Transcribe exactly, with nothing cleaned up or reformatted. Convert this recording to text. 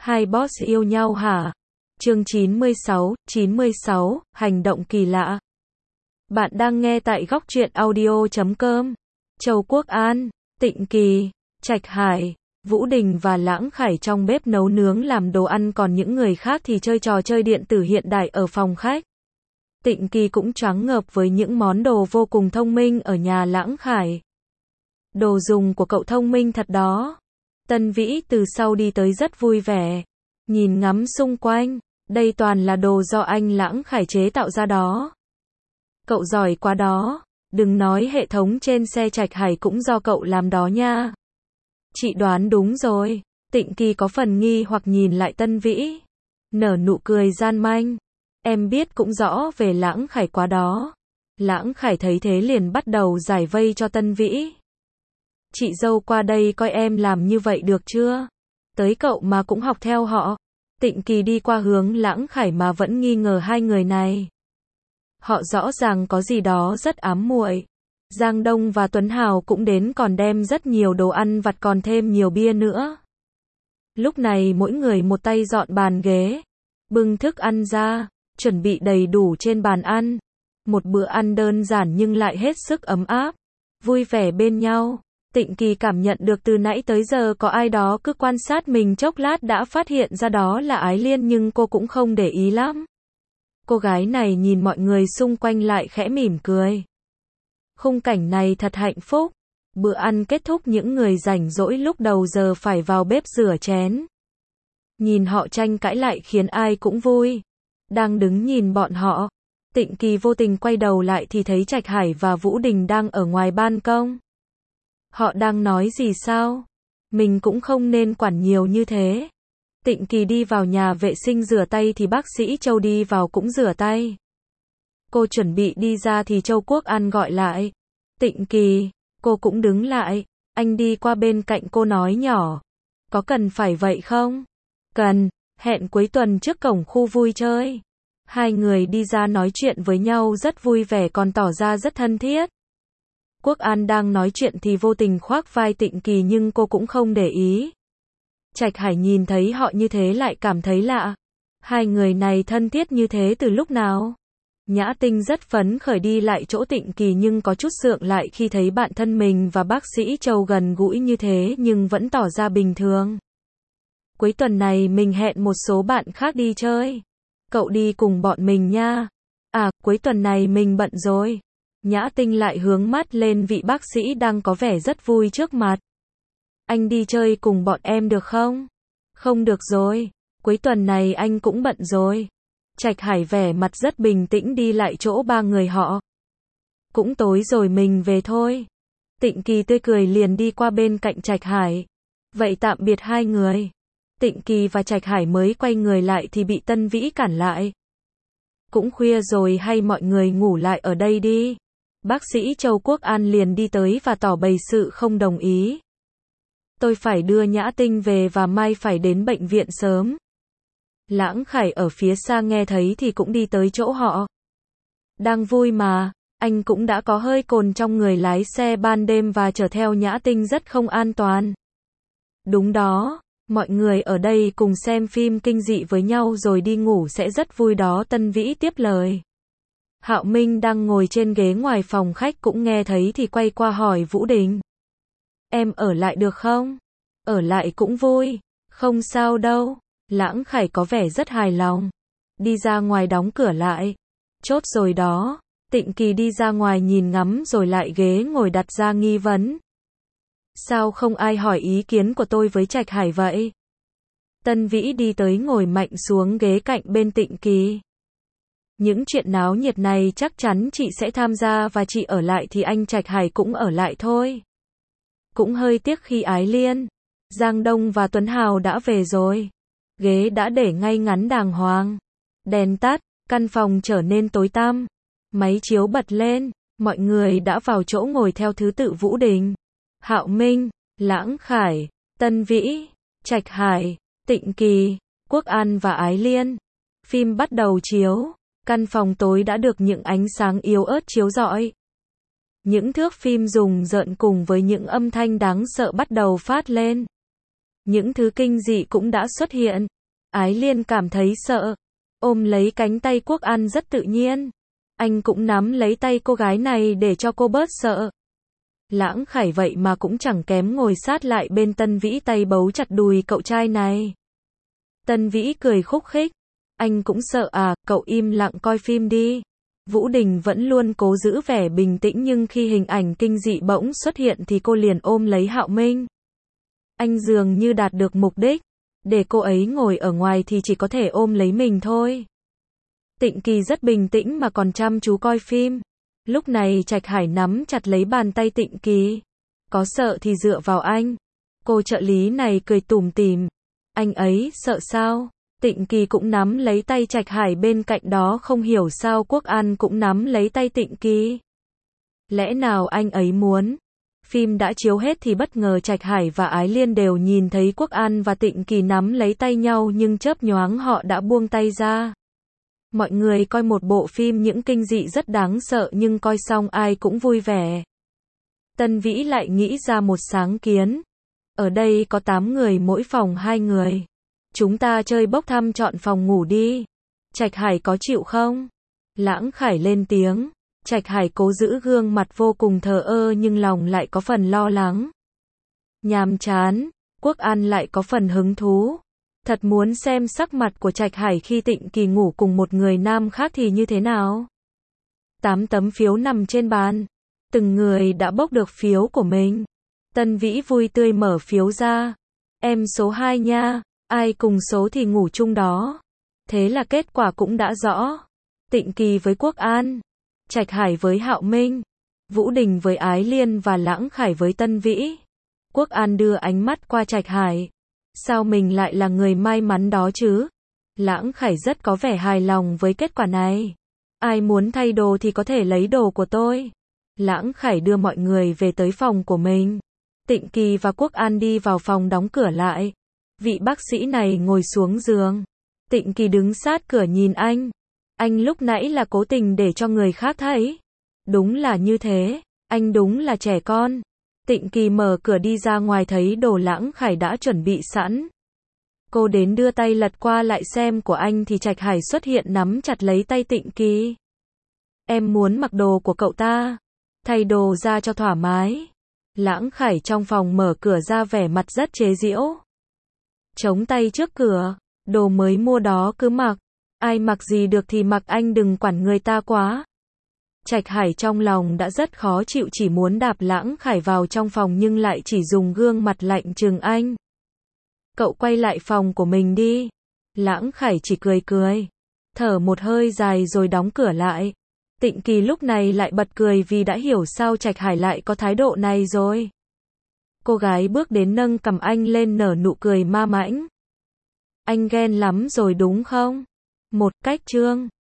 Hai boss yêu nhau hả? Chương chín mươi sáu, chín mươi sáu, hành động kỳ lạ. Bạn đang nghe tại góc truyện audio chấm com. Châu Quốc An, Tịnh Kỳ, Trạch Hải, Vũ Đình và Lãng Khải trong bếp nấu nướng làm đồ ăn, còn những người khác thì chơi trò chơi điện tử hiện đại ở phòng khách. Tịnh Kỳ cũng choáng ngợp với những món đồ vô cùng thông minh ở nhà Lãng Khải. Đồ dùng của cậu thông minh thật đó. Tân Vĩ từ sau đi tới rất vui vẻ. Nhìn ngắm xung quanh, đây toàn là đồ do anh Lãng Khải chế tạo ra đó. Cậu giỏi quá đó, đừng nói hệ thống trên xe Trạch Hải cũng do cậu làm đó nha. Chị đoán đúng rồi. Tịnh Kỳ có phần nghi hoặc nhìn lại Tân Vĩ. Nở nụ cười gian manh. Em biết cũng rõ về Lãng Khải quá đó. Lãng Khải thấy thế liền bắt đầu giải vây cho Tân Vĩ. Chị dâu qua đây coi em làm như vậy được chưa? Tới cậu mà cũng học theo họ. Tịnh Kỳ đi qua hướng Lãng Khải mà vẫn nghi ngờ hai người này. Họ rõ ràng có gì đó rất ám muội. Giang Đông và Tuấn Hào cũng đến, còn đem rất nhiều đồ ăn vặt, còn thêm nhiều bia nữa. Lúc này mỗi người một tay dọn bàn ghế, bưng thức ăn ra, chuẩn bị đầy đủ trên bàn ăn. Một bữa ăn đơn giản nhưng lại hết sức ấm áp, vui vẻ bên nhau. Tịnh Kỳ cảm nhận được từ nãy tới giờ có ai đó cứ quan sát mình, chốc lát đã phát hiện ra đó là Ái Liên, nhưng cô cũng không để ý lắm. Cô gái này nhìn mọi người xung quanh lại khẽ mỉm cười. Khung cảnh này thật hạnh phúc. Bữa ăn kết thúc, những người rảnh rỗi lúc đầu giờ phải vào bếp rửa chén. Nhìn họ tranh cãi lại khiến ai cũng vui. Đang đứng nhìn bọn họ, Tịnh Kỳ vô tình quay đầu lại thì thấy Trạch Hải và Vũ Đình đang ở ngoài ban công. Họ đang nói gì sao? Mình cũng không nên quản nhiều như thế. Tịnh Kỳ đi vào nhà vệ sinh rửa tay thì bác sĩ Châu đi vào cũng rửa tay. Cô chuẩn bị đi ra thì Châu Quốc An gọi lại. Tịnh Kỳ, cô cũng đứng lại. Anh đi qua bên cạnh cô nói nhỏ. Có cần phải vậy không? Cần, hẹn cuối tuần trước cổng khu vui chơi. Hai người đi ra nói chuyện với nhau rất vui vẻ, còn tỏ ra rất thân thiết. Quốc An đang nói chuyện thì vô tình khoác vai Tịnh Kỳ, nhưng cô cũng không để ý. Trạch Hải nhìn thấy họ như thế lại cảm thấy lạ. Hai người này thân thiết như thế từ lúc nào? Nhã Tinh rất phấn khởi đi lại chỗ Tịnh Kỳ, nhưng có chút sượng lại khi thấy bạn thân mình và bác sĩ Châu gần gũi như thế, nhưng vẫn tỏ ra bình thường. Cuối tuần này mình hẹn một số bạn khác đi chơi. Cậu đi cùng bọn mình nha. À, cuối tuần này mình bận rồi. Nhã Tinh lại hướng mắt lên vị bác sĩ đang có vẻ rất vui trước mặt. Anh đi chơi cùng bọn em được không? Không được rồi. Cuối tuần này anh cũng bận rồi. Trạch Hải vẻ mặt rất bình tĩnh đi lại chỗ ba người họ. Cũng tối rồi, mình về thôi. Tịnh Kỳ tươi cười liền đi qua bên cạnh Trạch Hải. Vậy tạm biệt hai người. Tịnh Kỳ và Trạch Hải mới quay người lại thì bị Tân Vĩ cản lại. Cũng khuya rồi, hay mọi người ngủ lại ở đây đi. Bác sĩ Châu Quốc An liền đi tới và tỏ bày sự không đồng ý. Tôi phải đưa Nhã Tinh về và mai phải đến bệnh viện sớm. Lãng Khải ở phía xa nghe thấy thì cũng đi tới chỗ họ. Đang vui mà, anh cũng đã có hơi cồn trong người, lái xe ban đêm và chở theo Nhã Tinh rất không an toàn. Đúng đó, mọi người ở đây cùng xem phim kinh dị với nhau rồi đi ngủ sẽ rất vui đó, Tân Vĩ tiếp lời. Hạo Minh đang ngồi trên ghế ngoài phòng khách cũng nghe thấy thì quay qua hỏi Vũ Đình. Em ở lại được không? Ở lại cũng vui. Không sao đâu. Lãng Khải có vẻ rất hài lòng. Đi ra ngoài đóng cửa lại. Chốt rồi đó. Tịnh Kỳ đi ra ngoài nhìn ngắm rồi lại ghế ngồi đặt ra nghi vấn. Sao không ai hỏi ý kiến của tôi với Trạch Hải vậy? Tân Vĩ đi tới ngồi mạnh xuống ghế cạnh bên Tịnh Kỳ. Những chuyện náo nhiệt này chắc chắn chị sẽ tham gia, và chị ở lại thì anh Trạch Hải cũng ở lại thôi. Cũng hơi tiếc khi Ái Liên, Giang Đông và Tuấn Hào đã về rồi. Ghế đã để ngay ngắn đàng hoàng. Đèn tắt, căn phòng trở nên tối tăm. Máy chiếu bật lên, mọi người đã vào chỗ ngồi theo thứ tự: Vũ Đình, Hạo Minh, Lãng Khải, Tân Vĩ, Trạch Hải, Tịnh Kỳ, Quốc An và Ái Liên. Phim bắt đầu chiếu. Căn phòng tối đã được những ánh sáng yếu ớt chiếu rọi. Những thước phim rùng rợn cùng với những âm thanh đáng sợ bắt đầu phát lên. những thứ kinh dị cũng đã xuất hiện. Ái Liên cảm thấy sợ, ôm lấy cánh tay Quốc An rất tự nhiên. Anh cũng nắm lấy tay cô gái này để cho cô bớt sợ. Lãng Khải vậy mà cũng chẳng kém ngồi sát lại bên Tân Vĩ, tay bấu chặt đùi cậu trai này. Tân Vĩ cười khúc khích. Anh cũng sợ à, cậu im lặng coi phim đi. Vũ Đình vẫn luôn cố giữ vẻ bình tĩnh, nhưng khi hình ảnh kinh dị bỗng xuất hiện thì cô liền ôm lấy Hạo Minh. Anh dường như đạt được mục đích. Để cô ấy ngồi ở ngoài thì chỉ có thể ôm lấy mình thôi. Tịnh Kỳ rất bình tĩnh mà còn chăm chú coi phim. Lúc này Trạch Hải nắm chặt lấy bàn tay Tịnh Kỳ. Có sợ thì dựa vào anh. Cô trợ lý này cười tủm tỉm. Anh ấy sợ sao? Tịnh Kỳ cũng nắm lấy tay Trạch Hải bên cạnh đó, không hiểu sao Quốc An cũng nắm lấy tay Tịnh Kỳ. Lẽ nào anh ấy muốn? Phim đã chiếu hết thì bất ngờ Trạch Hải và Ái Liên đều nhìn thấy Quốc An và Tịnh Kỳ nắm lấy tay nhau, nhưng chớp nhoáng họ đã buông tay ra. Mọi người coi một bộ phim những kinh dị rất đáng sợ, nhưng coi xong ai cũng vui vẻ. Tân Vĩ lại nghĩ ra một sáng kiến. Ở đây có tám người, mỗi phòng hai người. Chúng ta chơi bốc thăm chọn phòng ngủ đi. Trạch Hải có chịu không? Lãng Khải lên tiếng. Trạch Hải cố giữ gương mặt vô cùng thờ ơ nhưng lòng lại có phần lo lắng. Nhàm chán. Quốc An lại có phần hứng thú. Thật muốn xem sắc mặt của Trạch Hải khi Tịnh Kỳ ngủ cùng một người nam khác thì như thế nào. Tám tấm phiếu nằm trên bàn. Từng người đã bốc được phiếu của mình. Tân Vĩ vui tươi mở phiếu ra. Em số hai nha. Ai cùng số thì ngủ chung đó. Thế là kết quả cũng đã rõ. Tịnh Kỳ với Quốc An. Trạch Hải với Hạo Minh. Vũ Đình với Ái Liên và Lãng Khải với Tân Vĩ. Quốc An đưa ánh mắt qua Trạch Hải. Sao mình lại là người may mắn đó chứ? Lãng Khải rất có vẻ hài lòng với kết quả này. Ai muốn thay đồ thì có thể lấy đồ của tôi. Lãng Khải đưa mọi người về tới phòng của mình. Tịnh Kỳ và Quốc An đi vào phòng đóng cửa lại. Vị bác sĩ này ngồi xuống giường. Tịnh Kỳ đứng sát cửa nhìn anh. Anh lúc nãy là cố tình để cho người khác thấy. Đúng là như thế. Anh đúng là trẻ con. Tịnh Kỳ mở cửa đi ra ngoài thấy đồ Lãng Khải đã chuẩn bị sẵn. Cô đến đưa tay lật qua lại xem của anh thì Trạch Hải xuất hiện nắm chặt lấy tay Tịnh Kỳ. Em muốn mặc đồ của cậu ta. Thay đồ ra cho thoải mái. Lãng Khải trong phòng mở cửa ra vẻ mặt rất chế giễu. Chống tay trước cửa. Đồ mới mua đó cứ mặc. Ai mặc gì được thì mặc, anh đừng quản người ta quá. Trạch Hải trong lòng đã rất khó chịu, chỉ muốn đạp Lãng Khải vào trong phòng nhưng lại chỉ dùng gương mặt lạnh trừng anh. Cậu quay lại phòng của mình đi. Lãng Khải chỉ cười cười. Thở một hơi dài rồi đóng cửa lại. Tịnh Kỳ lúc này lại bật cười vì đã hiểu sao Trạch Hải lại có thái độ này rồi. Cô gái bước đến nâng cằm anh lên nở nụ cười ma mãnh. Anh ghen lắm rồi đúng không? Một cách trương.